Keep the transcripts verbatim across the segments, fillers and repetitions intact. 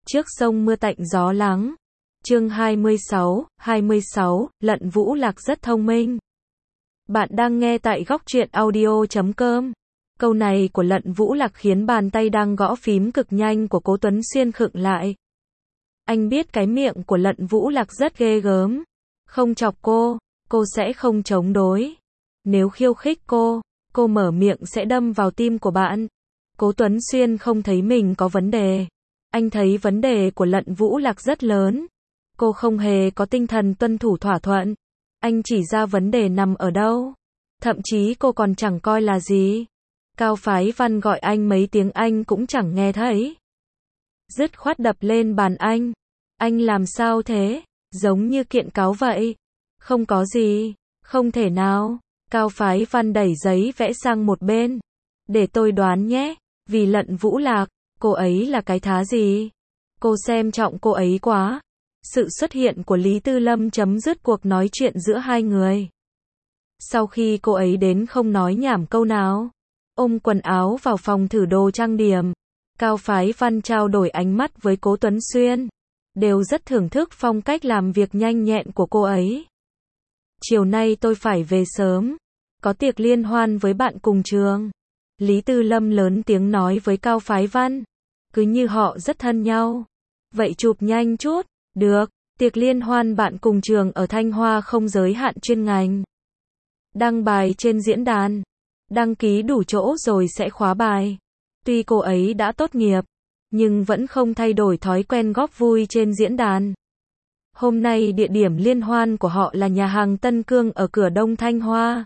Trước sông mưa tạnh gió lắng. Chương hai mươi sáu, hai mươi sáu, Lận Vũ Lạc rất thông minh. Bạn đang nghe tại góc truyện audio chấm com. Câu này của Lận Vũ Lạc khiến bàn tay đang gõ phím cực nhanh của Cố Tuấn Xuyên khựng lại. Anh biết cái miệng của Lận Vũ Lạc rất ghê gớm. Không chọc cô, cô sẽ không chống đối. Nếu khiêu khích cô, cô mở miệng sẽ đâm vào tim của bạn. Cố Tuấn Xuyên không thấy mình có vấn đề. Anh thấy vấn đề của Lận Vũ Lạc rất lớn. Cô không hề có tinh thần tuân thủ thỏa thuận. Anh chỉ ra vấn đề nằm ở đâu. Thậm chí cô còn chẳng coi là gì. Cao Phái Văn gọi anh mấy tiếng anh cũng chẳng nghe thấy. Dứt khoát đập lên bàn anh. Anh làm sao thế? Giống như kiện cáo vậy. Không có gì. Không thể nào. Cao Phái Văn đẩy giấy vẽ sang một bên. Để tôi đoán nhé. Vì Lận Vũ Lạc, cô ấy là cái thá gì? Cô xem trọng cô ấy quá. Sự xuất hiện của Lý Tư Lâm chấm dứt cuộc nói chuyện giữa hai người. Sau khi cô ấy đến không nói nhảm câu nào, ôm quần áo vào phòng thử đồ trang điểm. Cao Phái Văn trao đổi ánh mắt với Cố Tuấn Xuyên. Đều rất thưởng thức phong cách làm việc nhanh nhẹn của cô ấy. Chiều nay tôi phải về sớm. Có tiệc liên hoan với bạn cùng trường. Lý Tư Lâm lớn tiếng nói với Cao Phái Văn. Cứ như họ rất thân nhau. Vậy chụp nhanh chút. Được, tiệc liên hoan bạn cùng trường ở Thanh Hoa không giới hạn chuyên ngành. Đăng bài trên diễn đàn. Đăng ký đủ chỗ rồi sẽ khóa bài. Tuy cô ấy đã tốt nghiệp, nhưng vẫn không thay đổi thói quen góp vui trên diễn đàn. Hôm nay địa điểm liên hoan của họ là nhà hàng Tân Cương ở cửa Đông Thanh Hoa.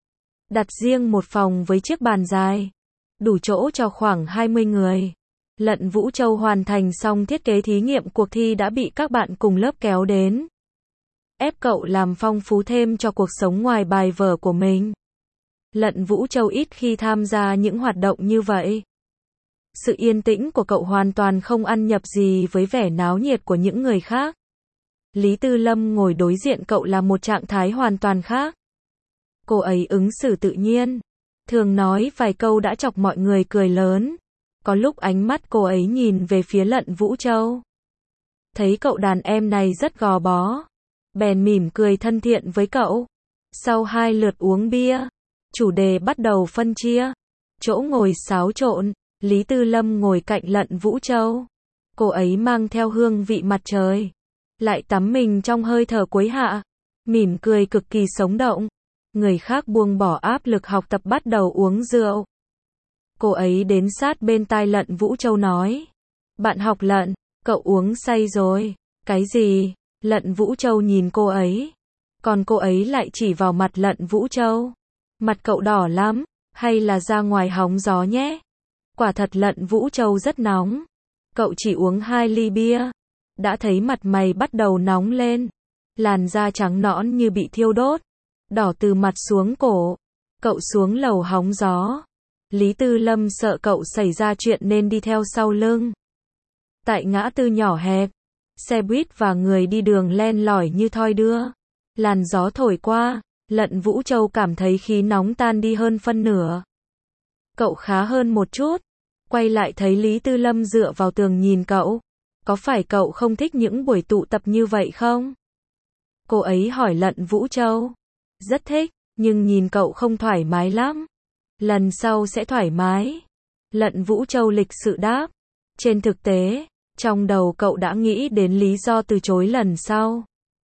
Đặt riêng một phòng với chiếc bàn dài. Đủ chỗ cho khoảng hai mươi người. Lận Vũ Châu hoàn thành xong thiết kế thí nghiệm cuộc thi đã bị các bạn cùng lớp kéo đến. Ép cậu làm phong phú thêm cho cuộc sống ngoài bài vở của mình. Lận Vũ Châu ít khi tham gia những hoạt động như vậy. Sự yên tĩnh của cậu hoàn toàn không ăn nhập gì với vẻ náo nhiệt của những người khác. Lý Tư Lâm ngồi đối diện cậu là một trạng thái hoàn toàn khác. Cô ấy ứng xử tự nhiên. Thường nói vài câu đã chọc mọi người cười lớn. Có lúc ánh mắt cô ấy nhìn về phía Lận Vũ Châu. Thấy cậu đàn em này rất gò bó. Bèn mỉm cười thân thiện với cậu. Sau hai lượt uống bia, chủ đề bắt đầu phân chia. Chỗ ngồi xáo trộn, Lý Tư Lâm ngồi cạnh Lận Vũ Châu. Cô ấy mang theo hương vị mặt trời. Lại tắm mình trong hơi thở cuối hạ. Mỉm cười cực kỳ sống động. Người khác buông bỏ áp lực học tập bắt đầu uống rượu. Cô ấy đến sát bên tai Lận Vũ Châu nói. Bạn học Lận, cậu uống say rồi. Cái gì? Lận Vũ Châu nhìn cô ấy. Còn cô ấy lại chỉ vào mặt Lận Vũ Châu. Mặt cậu đỏ lắm, hay là ra ngoài hóng gió nhé? Quả thật Lận Vũ Châu rất nóng. Cậu chỉ uống hai ly bia. Đã thấy mặt mày bắt đầu nóng lên. Làn da trắng nõn như bị thiêu đốt. Đỏ từ mặt xuống cổ. Cậu xuống lầu hóng gió. Lý Tư Lâm sợ cậu xảy ra chuyện nên đi theo sau lưng. Tại ngã tư nhỏ hẹp, xe buýt và người đi đường len lỏi như thoi đưa. Làn gió thổi qua, Lận Vũ Châu cảm thấy khí nóng tan đi hơn phân nửa. Cậu khá hơn một chút. Quay lại thấy Lý Tư Lâm dựa vào tường nhìn cậu. Có phải cậu không thích những buổi tụ tập như vậy không? Cô ấy hỏi Lận Vũ Châu. Rất thích, nhưng nhìn cậu không thoải mái lắm. Lần sau sẽ thoải mái. Lận Vũ Châu lịch sự đáp. Trên thực tế, trong đầu cậu đã nghĩ đến lý do từ chối lần sau.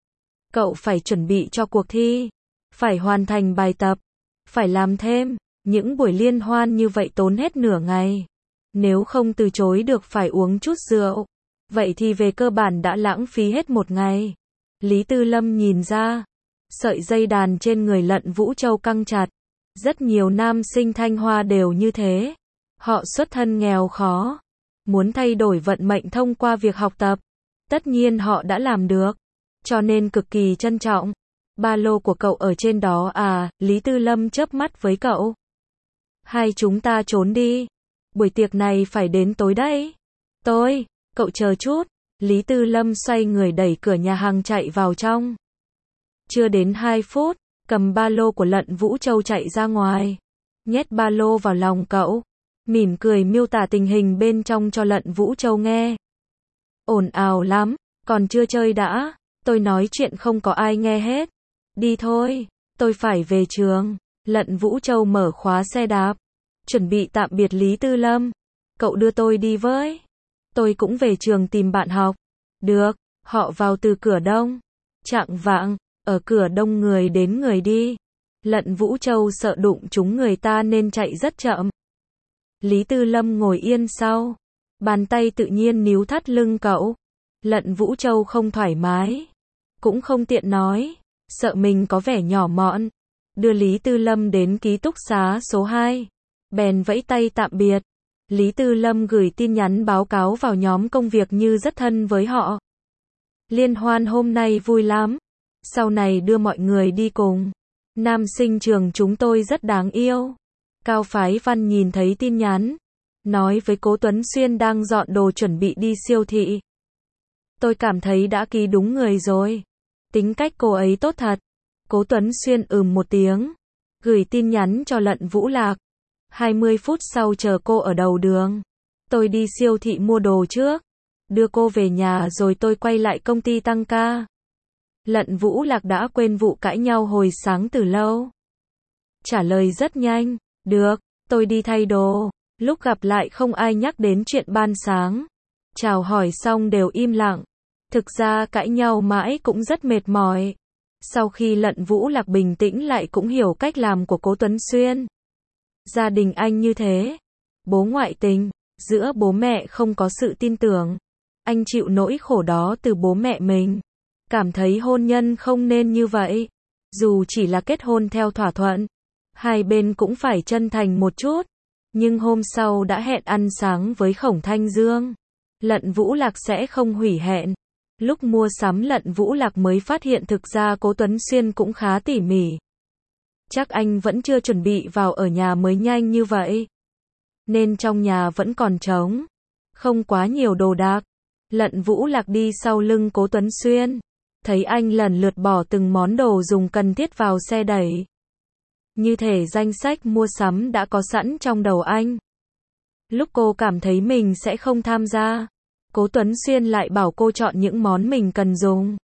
Cậu phải chuẩn bị cho cuộc thi. Phải hoàn thành bài tập. Phải làm thêm. Những buổi liên hoan như vậy tốn hết nửa ngày. Nếu không từ chối được phải uống chút rượu. Vậy thì về cơ bản đã lãng phí hết một ngày. Lý Tư Lâm nhìn ra. Sợi dây đàn trên người Lận Vũ Châu căng chặt. Rất nhiều nam sinh Thanh Hoa đều như thế. Họ xuất thân nghèo khó. Muốn thay đổi vận mệnh thông qua việc học tập. Tất nhiên họ đã làm được. Cho nên cực kỳ trân trọng. Ba lô của cậu ở trên đó à, Lý Tư Lâm chớp mắt với cậu. Hai chúng ta trốn đi. Buổi tiệc này phải đến tối đấy. Tôi, cậu chờ chút. Lý Tư Lâm xoay người đẩy cửa nhà hàng chạy vào trong. Chưa đến hai phút. Cầm ba lô của Lận Vũ Châu chạy ra ngoài. Nhét ba lô vào lòng cậu. Mỉm cười miêu tả tình hình bên trong cho Lận Vũ Châu nghe. ồn ào lắm, còn chưa chơi đã, tôi nói chuyện không có ai nghe hết. Đi thôi, tôi phải về trường. Lận Vũ Châu mở khóa xe đạp, chuẩn bị tạm biệt Lý Tư Lâm. Cậu đưa tôi đi với. Tôi cũng về trường tìm bạn học. Được, họ vào từ cửa đông. Chạng vạng, ở cửa đông người đến người đi. Lận Vũ Châu sợ đụng trúng người ta nên chạy rất chậm. Lý Tư Lâm ngồi yên sau. Bàn tay tự nhiên níu thắt lưng cậu. Lận Vũ Châu không thoải mái. Cũng không tiện nói. Sợ mình có vẻ nhỏ mọn. Đưa Lý Tư Lâm đến ký túc xá số hai. Bèn vẫy tay tạm biệt. Lý Tư Lâm gửi tin nhắn báo cáo vào nhóm công việc như rất thân với họ. Liên hoan hôm nay vui lắm. Sau này đưa mọi người đi cùng. Nam sinh trường chúng tôi rất đáng yêu. Cao Phái Văn nhìn thấy tin nhắn. Nói với Cố Tuấn Xuyên đang dọn đồ chuẩn bị đi siêu thị. Tôi cảm thấy đã ký đúng người rồi. Tính cách cô ấy tốt thật. Cố Tuấn Xuyên ừm một tiếng. Gửi tin nhắn cho Lận Vũ Lạc. hai mươi phút sau chờ cô ở đầu đường. Tôi đi siêu thị mua đồ trước. Đưa cô về nhà rồi tôi quay lại công ty tăng ca. Lận Vũ Lạc đã quên vụ cãi nhau hồi sáng từ lâu. Trả lời rất nhanh. Được, tôi đi thay đồ. Lúc gặp lại không ai nhắc đến chuyện ban sáng. Chào hỏi xong đều im lặng. Thực ra cãi nhau mãi cũng rất mệt mỏi. Sau khi Lận Vũ Lạc bình tĩnh lại cũng hiểu cách làm của Cố Tuấn Xuyên. Gia đình anh như thế. Bố ngoại tình, giữa bố mẹ không có sự tin tưởng. Anh chịu nỗi khổ đó từ bố mẹ mình. Cảm thấy hôn nhân không nên như vậy. Dù chỉ là kết hôn theo thỏa thuận. Hai bên cũng phải chân thành một chút. Nhưng hôm sau đã hẹn ăn sáng với Khổng Thanh Dương. Lận Vũ Lạc sẽ không hủy hẹn. Lúc mua sắm Lận Vũ Lạc mới phát hiện thực ra Cố Tuấn Xuyên cũng khá tỉ mỉ. Chắc anh vẫn chưa chuẩn bị vào ở nhà mới nhanh như vậy. Nên trong nhà vẫn còn trống. Không quá nhiều đồ đạc. Lận Vũ Lạc đi sau lưng Cố Tuấn Xuyên. Thấy anh lần lượt bỏ từng món đồ dùng cần thiết vào xe đẩy. Như thể danh sách mua sắm đã có sẵn trong đầu anh. Lúc cô cảm thấy mình sẽ không tham gia, Cố Tuấn Xuyên lại bảo cô chọn những món mình cần dùng.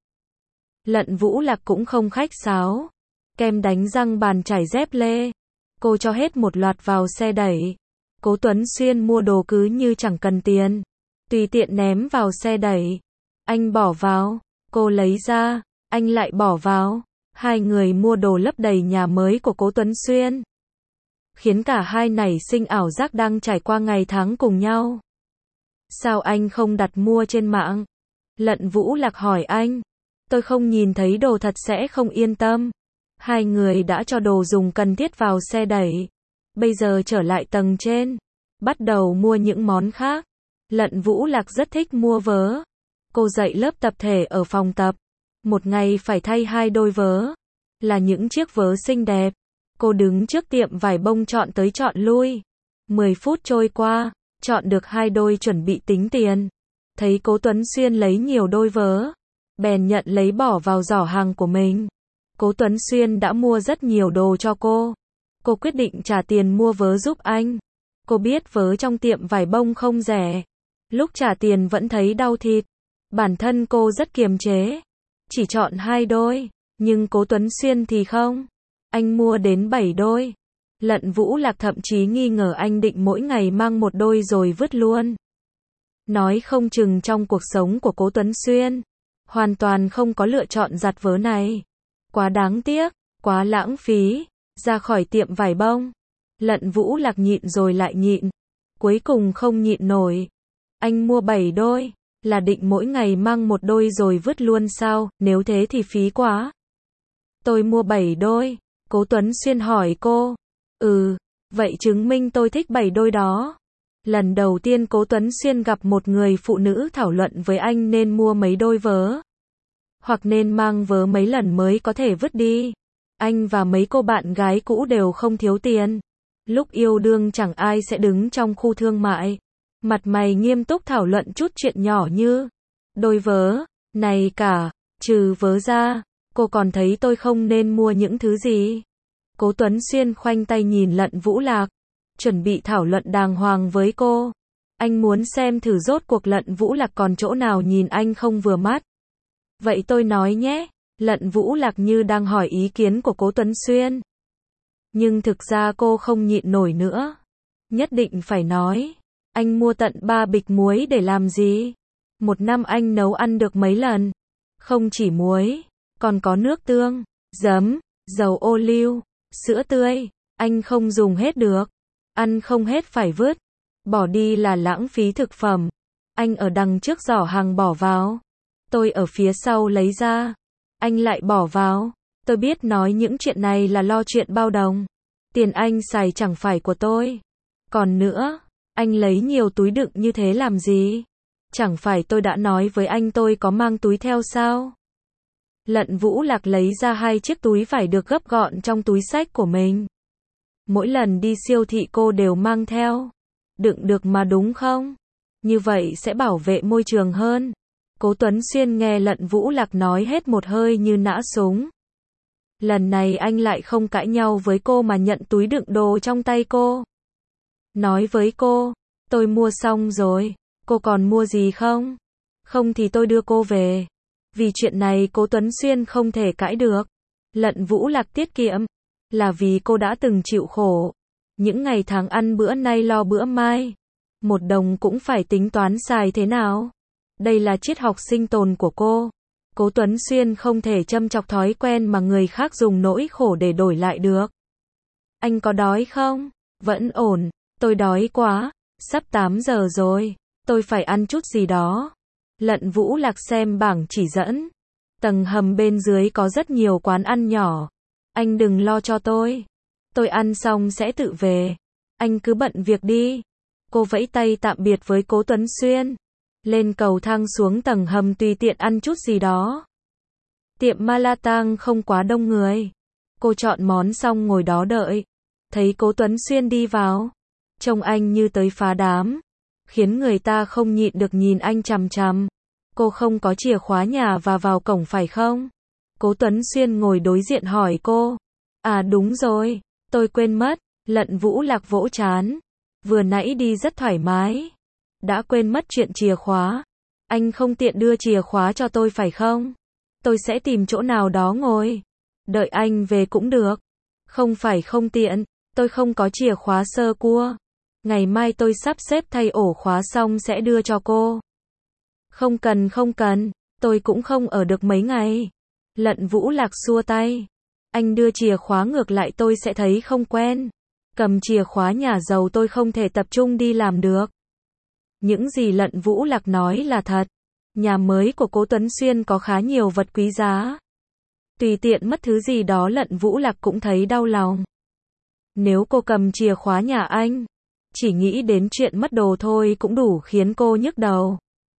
Lận Vũ Lạc cũng không khách sáo. Kem đánh răng, bàn chải, dép lê. Cô cho hết một loạt vào xe đẩy. Cố Tuấn Xuyên mua đồ cứ như chẳng cần tiền. Tùy tiện ném vào xe đẩy. Anh bỏ vào. Cô lấy ra. Anh lại bỏ vào. Hai người mua đồ lấp đầy nhà mới của Cố Tuấn Xuyên. Khiến cả hai nảy sinh ảo giác đang trải qua ngày tháng cùng nhau. Sao anh không đặt mua trên mạng? Lận Vũ Lạc hỏi anh. Tôi không nhìn thấy đồ thật sẽ không yên tâm. Hai người đã cho đồ dùng cần thiết vào xe đẩy. Bây giờ trở lại tầng trên. Bắt đầu mua những món khác. Lận Vũ Lạc rất thích mua vớ. Cô dạy lớp tập thể ở phòng tập. Một ngày phải thay hai đôi vớ. Là những chiếc vớ xinh đẹp. Cô đứng trước tiệm vải bông chọn tới chọn lui. mười phút trôi qua, chọn được hai đôi chuẩn bị tính tiền. Thấy Cố Tuấn Xuyên lấy nhiều đôi vớ. Bèn nhận lấy bỏ vào giỏ hàng của mình. Cố Tuấn Xuyên đã mua rất nhiều đồ cho cô. Cô quyết định trả tiền mua vớ giúp anh. Cô biết vớ trong tiệm vải bông không rẻ. Lúc trả tiền vẫn thấy đau thịt. Bản thân cô rất kiềm chế. Chỉ chọn hai đôi. Nhưng Cố Tuấn Xuyên thì không. Anh mua đến bảy đôi. Lận Vũ Lạc thậm chí nghi ngờ anh định mỗi ngày mang một đôi rồi vứt luôn. Nói không chừng trong cuộc sống của Cố Tuấn Xuyên, hoàn toàn không có lựa chọn giặt vớ này. Quá đáng tiếc, quá lãng phí. Ra khỏi tiệm vải bông. Lận Vũ Lạc nhịn rồi lại nhịn. Cuối cùng không nhịn nổi. Anh mua bảy đôi. Là định mỗi ngày mang một đôi rồi vứt luôn sao? Nếu thế thì phí quá. Tôi mua bảy đôi. Cố Tuấn Xuyên hỏi cô. Ừ, vậy chứng minh tôi thích bảy đôi đó. Lần đầu tiên Cố Tuấn Xuyên gặp một người phụ nữ thảo luận với anh nên mua mấy đôi vớ. Hoặc nên mang vớ mấy lần mới có thể vứt đi. Anh và mấy cô bạn gái cũ đều không thiếu tiền. Lúc yêu đương chẳng ai sẽ đứng trong khu thương mại. Mặt mày nghiêm túc thảo luận chút chuyện nhỏ như đôi vớ, này cả, trừ vớ ra, cô còn thấy tôi không nên mua những thứ gì. Cố Tuấn Xuyên khoanh tay nhìn Lận Vũ Lạc, chuẩn bị thảo luận đàng hoàng với cô. Anh muốn xem thử rốt cuộc Lận Vũ Lạc còn chỗ nào nhìn anh không vừa mắt. Vậy tôi nói nhé. Lận Vũ Lạc như đang hỏi ý kiến của Cố Tuấn Xuyên. Nhưng thực ra cô không nhịn nổi nữa. Nhất định phải nói. Anh mua tận ba bịch muối để làm gì? Một năm anh nấu ăn được mấy lần? Không chỉ muối, còn có nước tương, giấm, dầu ô liu, sữa tươi. Anh không dùng hết được. Ăn không hết phải vứt. Bỏ đi là lãng phí thực phẩm. Anh ở đằng trước giỏ hàng bỏ vào. Tôi ở phía sau lấy ra. Anh lại bỏ vào. Tôi biết nói những chuyện này là lo chuyện bao đồng. Tiền anh xài chẳng phải của tôi. Còn nữa, anh lấy nhiều túi đựng như thế làm gì? Chẳng phải tôi đã nói với anh tôi có mang túi theo sao? Lận Vũ Lạc lấy ra hai chiếc túi vải được gấp gọn trong túi xách của mình. Mỗi lần đi siêu thị cô đều mang theo. Đựng được mà đúng không? Như vậy sẽ bảo vệ môi trường hơn. Cố Tuấn Xuyên nghe Lận Vũ Lạc nói hết một hơi như nã súng. Lần này anh lại không cãi nhau với cô mà nhận túi đựng đồ trong tay cô. Nói với cô, tôi mua xong rồi, cô còn mua gì không? Không thì tôi đưa cô về. Vì chuyện này Cố Tuấn Xuyên không thể cãi được. Lận Vũ Lạc tiết kiệm, là vì cô đã từng chịu khổ. Những ngày tháng ăn bữa nay lo bữa mai. Một đồng cũng phải tính toán xài thế nào. Đây là triết học sinh tồn của cô. Cố Tuấn Xuyên không thể châm chọc thói quen mà người khác dùng nỗi khổ để đổi lại được. Anh có đói không? Vẫn ổn, tôi đói quá. Sắp tám giờ rồi, tôi phải ăn chút gì đó. Lận Vũ Lạc xem bảng chỉ dẫn. Tầng hầm bên dưới có rất nhiều quán ăn nhỏ. Anh đừng lo cho tôi. Tôi ăn xong sẽ tự về. Anh cứ bận việc đi. Cô vẫy tay tạm biệt với Cố Tuấn Xuyên. Lên cầu thang xuống tầng hầm tùy tiện ăn chút gì đó. Tiệm Malatang không quá đông người. Cô chọn món xong ngồi đó đợi. Thấy Cố Tuấn Xuyên đi vào. Trông anh như tới phá đám. Khiến người ta không nhịn được nhìn anh chằm chằm. Cô không có chìa khóa nhà và vào cổng phải không? Cố Tuấn Xuyên ngồi đối diện hỏi cô. À đúng rồi, tôi quên mất. Lận Vũ Lạc vỗ trán. Vừa nãy đi rất thoải mái. Đã quên mất chuyện chìa khóa. Anh không tiện đưa chìa khóa cho tôi phải không? Tôi sẽ tìm chỗ nào đó ngồi. Đợi anh về cũng được. Không phải không tiện, tôi không có chìa khóa sơ cua. Ngày mai tôi sắp xếp thay ổ khóa xong sẽ đưa cho cô. Không cần không cần, tôi cũng không ở được mấy ngày. Lận Vũ Lạc xua tay. Anh đưa chìa khóa ngược lại tôi sẽ thấy không quen. Cầm chìa khóa nhà giàu tôi không thể tập trung đi làm được. Những gì Lận Vũ Lạc nói là thật. Nhà mới của Cố Tuấn Xuyên có khá nhiều vật quý giá. Tùy tiện mất thứ gì đó Lận Vũ Lạc cũng thấy đau lòng. Nếu cô cầm chìa khóa nhà anh, chỉ nghĩ đến chuyện mất đồ thôi cũng đủ khiến cô nhức đầu.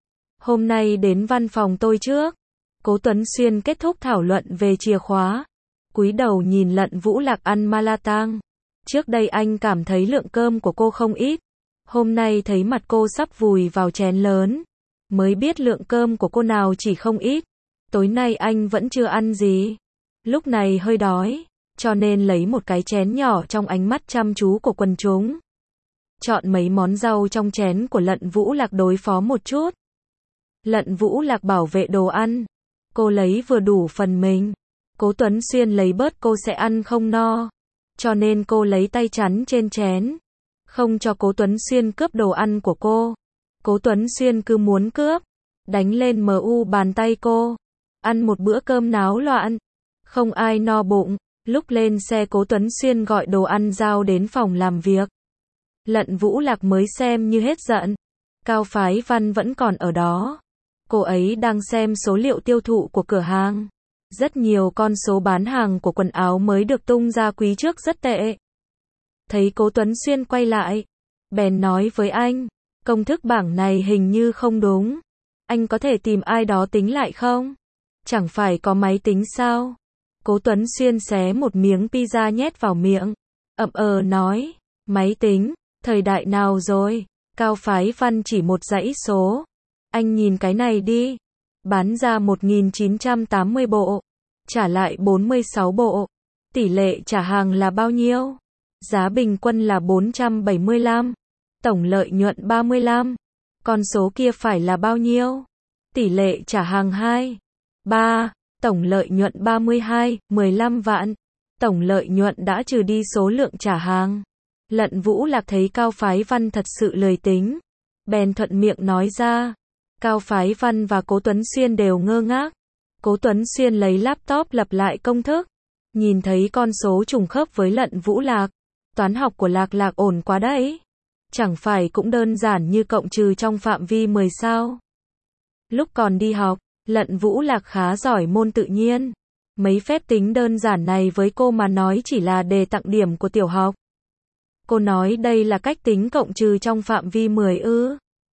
Hôm nay đến văn phòng tôi trước. Cố Tuấn Xuyên kết thúc thảo luận về chìa khóa. Cúi đầu nhìn Lận Vũ Lạc ăn Malatang. Trước đây anh cảm thấy lượng cơm của cô không ít. Hôm nay thấy mặt cô sắp vùi vào chén lớn. Mới biết lượng cơm của cô nào chỉ không ít. Tối nay anh vẫn chưa ăn gì. Lúc này hơi đói. Cho nên lấy một cái chén nhỏ trong ánh mắt chăm chú của quần chúng. Chọn mấy món rau trong chén của Lận Vũ Lạc đối phó một chút. Lận Vũ Lạc bảo vệ đồ ăn. Cô lấy vừa đủ phần mình. Cố Tuấn Xuyên lấy bớt cô sẽ ăn không no. Cho nên cô lấy tay chắn trên chén. Không cho Cố Tuấn Xuyên cướp đồ ăn của cô. Cố Tuấn Xuyên cứ muốn cướp. Đánh lên em u bàn tay cô. Ăn một bữa cơm náo loạn. Không ai no bụng. Lúc lên xe Cố Tuấn Xuyên gọi đồ ăn giao đến phòng làm việc. Lận Vũ Lạc mới xem như hết giận. Cao Phái Văn vẫn còn ở đó. Cô ấy đang xem số liệu tiêu thụ của cửa hàng. Rất nhiều con số bán hàng của quần áo mới được tung ra quý trước rất tệ. Thấy Cố Tuấn Xuyên quay lại, bèn nói với anh, công thức bảng này hình như không đúng. Anh có thể tìm ai đó tính lại không? Chẳng phải có máy tính sao? Cố Tuấn Xuyên xé một miếng pizza nhét vào miệng. Ậm ờ nói, máy tính, thời đại nào rồi? Cao Phái Văn chỉ một dãy số. Anh nhìn cái này đi. Bán ra một nghìn chín trăm tám mươi bộ. Trả lại bốn mươi sáu bộ. Tỷ lệ trả hàng là bao nhiêu? Giá bình quân là bốn trăm bảy mươi lăm. Tổng lợi nhuận ba mươi lăm. Con số kia phải là bao nhiêu? Tỷ lệ trả hàng hai. ba. Tổng lợi nhuận ba mươi hai, mười lăm vạn. Tổng lợi nhuận đã trừ đi số lượng trả hàng. Lận Vũ Lạc thấy Cao Phái Văn thật sự lười tính. Bèn thuận miệng nói ra. Cao Phái Văn và Cố Tuấn Xuyên đều ngơ ngác. Cố Tuấn Xuyên lấy laptop lập lại công thức. Nhìn thấy con số trùng khớp với Lận Vũ Lạc. Toán học của Lạc Lạc ổn quá đấy. Chẳng phải cũng đơn giản như cộng trừ trong phạm vi mười sao. Lúc còn đi học, Lận Vũ Lạc khá giỏi môn tự nhiên. Mấy phép tính đơn giản này với cô mà nói chỉ là đề tặng điểm của tiểu học. Cô nói đây là cách tính cộng trừ trong phạm vi mười ư.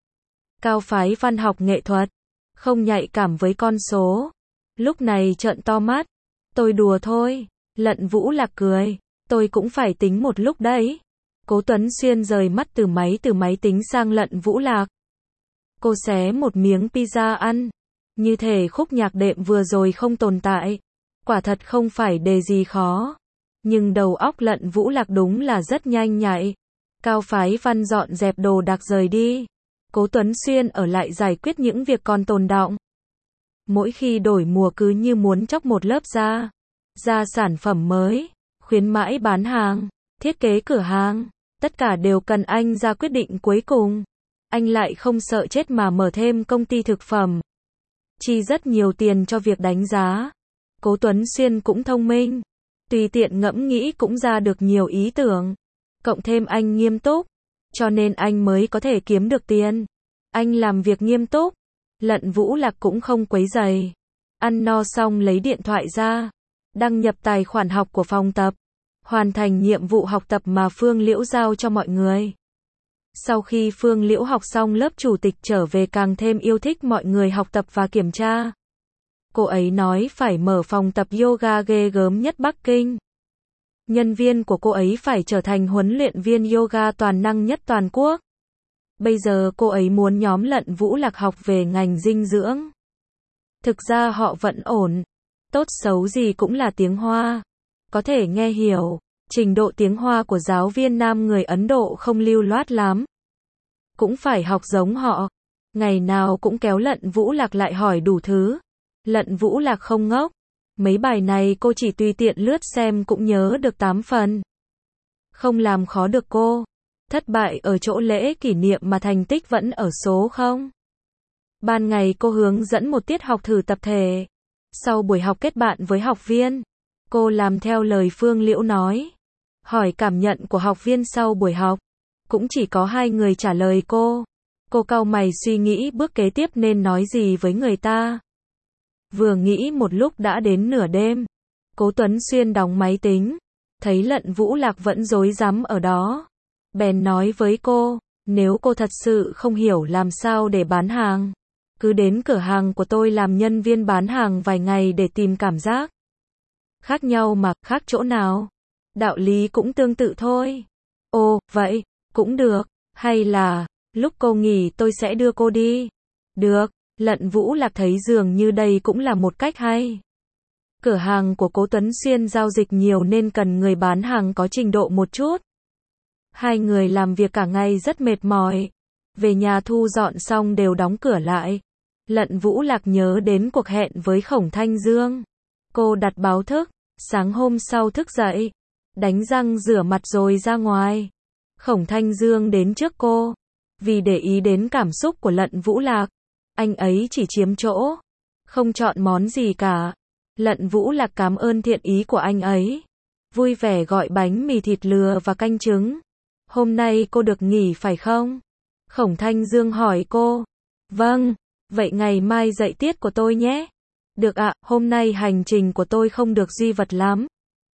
Cao Phái Văn học nghệ thuật, không nhạy cảm với con số. Lúc này trợn to mắt. Tôi đùa thôi. Lận Vũ Lạc cười. Tôi cũng phải tính một lúc đấy. Cố Tuấn Xuyên rời mắt từ máy từ máy tính sang Lận Vũ Lạc. Cô xé một miếng pizza ăn. Như thể khúc nhạc đệm vừa rồi không tồn tại. Quả thật không phải đề gì khó. Nhưng đầu óc Lận Vũ Lạc đúng là rất nhanh nhạy. Cao Phái Văn dọn dẹp đồ đạc rời đi. Cố Tuấn Xuyên ở lại giải quyết những việc còn tồn đọng. Mỗi khi đổi mùa cứ như muốn chóc một lớp da. Ra sản phẩm mới, khuyến mãi bán hàng, thiết kế cửa hàng. Tất cả đều cần anh ra quyết định cuối cùng. Anh lại không sợ chết mà mở thêm công ty thực phẩm. Chi rất nhiều tiền cho việc đánh giá. Cố Tuấn Xuyên cũng thông minh. Tùy tiện ngẫm nghĩ cũng ra được nhiều ý tưởng. Cộng thêm anh nghiêm túc. Cho nên anh mới có thể kiếm được tiền. Anh làm việc nghiêm túc. Lận Vũ Lạc cũng không quấy rầy. Ăn no xong lấy điện thoại ra. Đăng nhập tài khoản học của phòng tập. Hoàn thành nhiệm vụ học tập mà Phương Liễu giao cho mọi người. Sau khi Phương Liễu học xong lớp chủ tịch trở về càng thêm yêu thích mọi người học tập và kiểm tra. Cô ấy nói phải mở phòng tập yoga ghê gớm nhất Bắc Kinh. Nhân viên của cô ấy phải trở thành huấn luyện viên yoga toàn năng nhất toàn quốc. Bây giờ cô ấy muốn nhóm Lận Vũ Lạc học về ngành dinh dưỡng. Thực ra họ vẫn ổn. Tốt xấu gì cũng là tiếng Hoa. Có thể nghe hiểu. Trình độ tiếng Hoa của giáo viên nam người Ấn Độ không lưu loát lắm. Cũng phải học giống họ. Ngày nào cũng kéo Lận Vũ Lạc lại hỏi đủ thứ. Lận Vũ Lạc không ngốc. Mấy bài này cô chỉ tùy tiện lướt xem cũng nhớ được tám phần. Không làm khó được cô. Thất bại ở chỗ lễ kỷ niệm mà thành tích vẫn ở số không. Ban ngày cô hướng dẫn một tiết học thử tập thể. Sau buổi học kết bạn với học viên, cô làm theo lời Phương Liễu nói. Hỏi cảm nhận của học viên sau buổi học. Cũng chỉ có hai người trả lời cô. Cô cau mày suy nghĩ bước kế tiếp nên nói gì với người ta. Vừa nghĩ một lúc đã đến nửa đêm. Cố Tuấn Xuyên đóng máy tính. Thấy Lận Vũ Lạc vẫn rối rắm ở đó. Bèn nói với cô, nếu cô thật sự không hiểu làm sao để bán hàng, cứ đến cửa hàng của tôi làm nhân viên bán hàng vài ngày để tìm cảm giác. Khác nhau mà, khác chỗ nào? Đạo lý cũng tương tự thôi. Ồ, vậy, cũng được, hay là, lúc cô nghỉ tôi sẽ đưa cô đi. Được, Lận Vũ Lạc thấy dường như đây cũng là một cách hay. Cửa hàng của Cố Tuấn Xuyên giao dịch nhiều nên cần người bán hàng có trình độ một chút. Hai người làm việc cả ngày rất mệt mỏi. Về nhà thu dọn xong đều đóng cửa lại. Lận Vũ Lạc nhớ đến cuộc hẹn với Khổng Thanh Dương. Cô đặt báo thức. Sáng hôm sau thức dậy. Đánh răng rửa mặt rồi ra ngoài. Khổng Thanh Dương đến trước cô. Vì để ý đến cảm xúc của Lận Vũ Lạc. Anh ấy chỉ chiếm chỗ. Không chọn món gì cả. Lận Vũ Lạc cảm ơn thiện ý của anh ấy. Vui vẻ gọi bánh mì thịt lừa và canh trứng. Hôm nay cô được nghỉ phải không? Khổng Thanh Dương hỏi cô. Vâng, vậy ngày mai dạy tiết của tôi nhé. Được ạ, hôm nay hành trình của tôi không được duy vật lắm.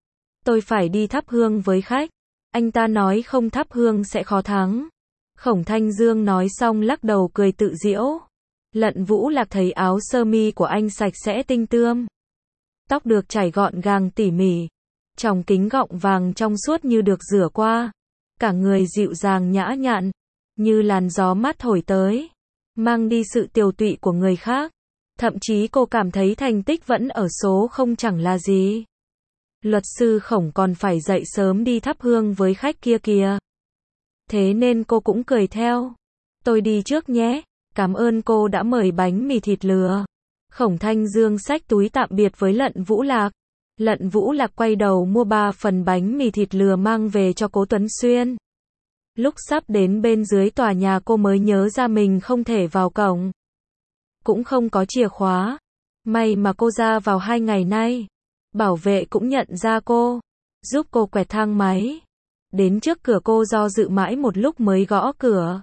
Tôi phải đi thắp hương với khách. Anh ta nói không thắp hương sẽ khó thắng. Khổng Thanh Dương nói xong lắc đầu cười tự giễu. Lận Vũ Lạc thấy áo sơ mi của anh sạch sẽ tinh tươm. Tóc được chải gọn gàng tỉ mỉ. Tròng kính gọng vàng trong suốt như được rửa qua. Cả người dịu dàng nhã nhặn. Như làn gió mát thổi tới. Mang đi sự tiều tụy của người khác. Thậm chí cô cảm thấy thành tích vẫn ở số không chẳng là gì. Luật sư Khổng còn phải dậy sớm đi thắp hương với khách kia kìa. Thế nên cô cũng cười theo. Tôi đi trước nhé. Cảm ơn cô đã mời bánh mì thịt lừa. Khổng Thanh Dương xách túi tạm biệt với Lận Vũ Lạc. Lận Vũ Lạc quay đầu mua ba phần bánh mì thịt lừa mang về cho Cố Tuấn Xuyên. Lúc sắp đến bên dưới tòa nhà cô mới nhớ ra mình không thể vào cổng. Cũng không có chìa khóa. May mà cô ra vào hai ngày nay. Bảo vệ cũng nhận ra cô. Giúp cô quẹt thang máy. Đến trước cửa cô do dự mãi một lúc mới gõ cửa.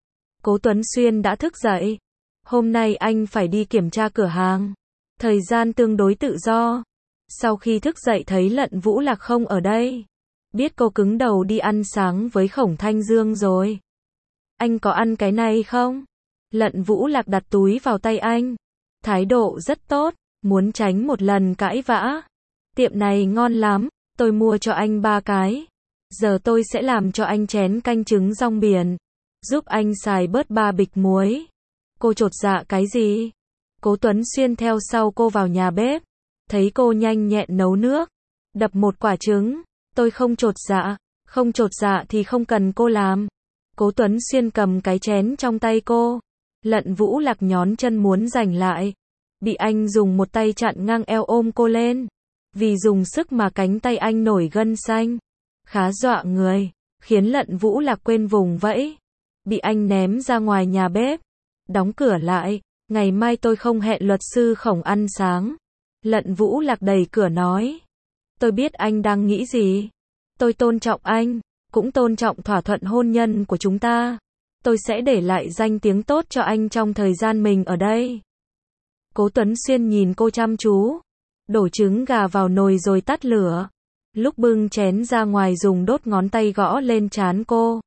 Cố Tuấn Xuyên đã thức dậy. Hôm nay anh phải đi kiểm tra cửa hàng. Thời gian tương đối tự do. Sau khi thức dậy thấy Lận Vũ Lạc không ở đây. Biết cô cứng đầu đi ăn sáng với Khổng Thanh Dương rồi. Anh có ăn cái này không? Lận Vũ Lạc đặt túi vào tay anh. Thái độ rất tốt, muốn tránh một lần cãi vã. Tiệm này ngon lắm, tôi mua cho anh ba cái. Giờ tôi sẽ làm cho anh chén canh trứng rong biển. Giúp anh xài bớt ba bịch muối. Cô chột dạ cái gì? Cố Tuấn Xuyên theo sau cô vào nhà bếp. Thấy cô nhanh nhẹn nấu nước. Đập một quả trứng. Tôi không chột dạ. Không chột dạ thì không cần cô làm. Cố Tuấn Xuyên cầm cái chén trong tay cô. Lận Vũ Lạc nhón chân muốn giành lại. Bị anh dùng một tay chặn ngang eo ôm cô lên. Vì dùng sức mà cánh tay anh nổi gân xanh. Khá dọa người. Khiến Lận Vũ Lạc quên vùng vẫy. Bị anh ném ra ngoài nhà bếp. Đóng cửa lại. Ngày mai tôi không hẹn luật sư Khổng ăn sáng. Lận Vũ Lạc đẩy cửa nói. Tôi biết anh đang nghĩ gì. Tôi tôn trọng anh. Cũng tôn trọng thỏa thuận hôn nhân của chúng ta. Tôi sẽ để lại danh tiếng tốt cho anh trong thời gian mình ở đây. Cố Tuấn Xuyên nhìn cô chăm chú. Đổ trứng gà vào nồi rồi tắt lửa. Lúc bưng chén ra ngoài dùng đốt ngón tay gõ lên trán cô.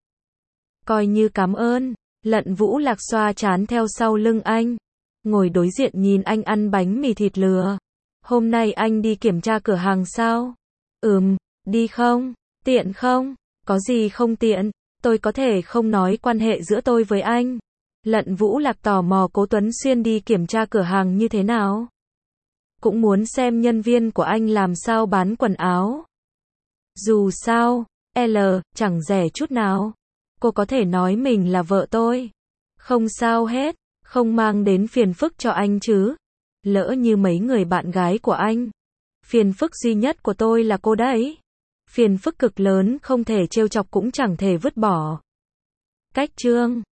Coi như cảm ơn. Lận Vũ Lạc xoa trán theo sau lưng anh. Ngồi đối diện nhìn anh ăn bánh mì thịt lừa. Hôm nay anh đi kiểm tra cửa hàng sao? Ừm, đi không? Tiện không? Có gì không tiện? Tôi có thể không nói quan hệ giữa tôi với anh. Lận Vũ Lạc tò mò Cố Tuấn Xuyên đi kiểm tra cửa hàng như thế nào. Cũng muốn xem nhân viên của anh làm sao bán quần áo. Dù sao, L, chẳng rẻ chút nào. Cô có thể nói mình là vợ tôi. Không sao hết, không mang đến phiền phức cho anh chứ. Lỡ như mấy người bạn gái của anh. Phiền phức duy nhất của tôi là cô đấy. Phiền phức cực lớn không thể trêu chọc cũng chẳng thể vứt bỏ. Cách chương